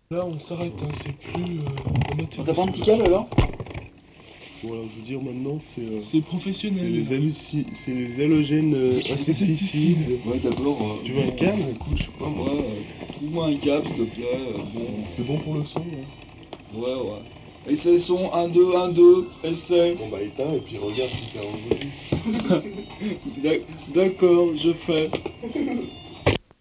Là, on s'arrête, hein, c'est plus T'as pas un petit câble alors? Voilà, je veux dire maintenant, C'est c'est professionnel. c'est les halogènes insecticides. Ouais, d'abord. Tu veux un câble? Écoute, je sais pas moi. Ouais, trouve-moi un câble s'il te plaît. Bon. C'est bon pour le son, hein. Ouais, ouais. Essaye son 1, 2, 1, 2, essaye. Bon bah éteins et puis regarde si ça enregistre. D'accord, je fais.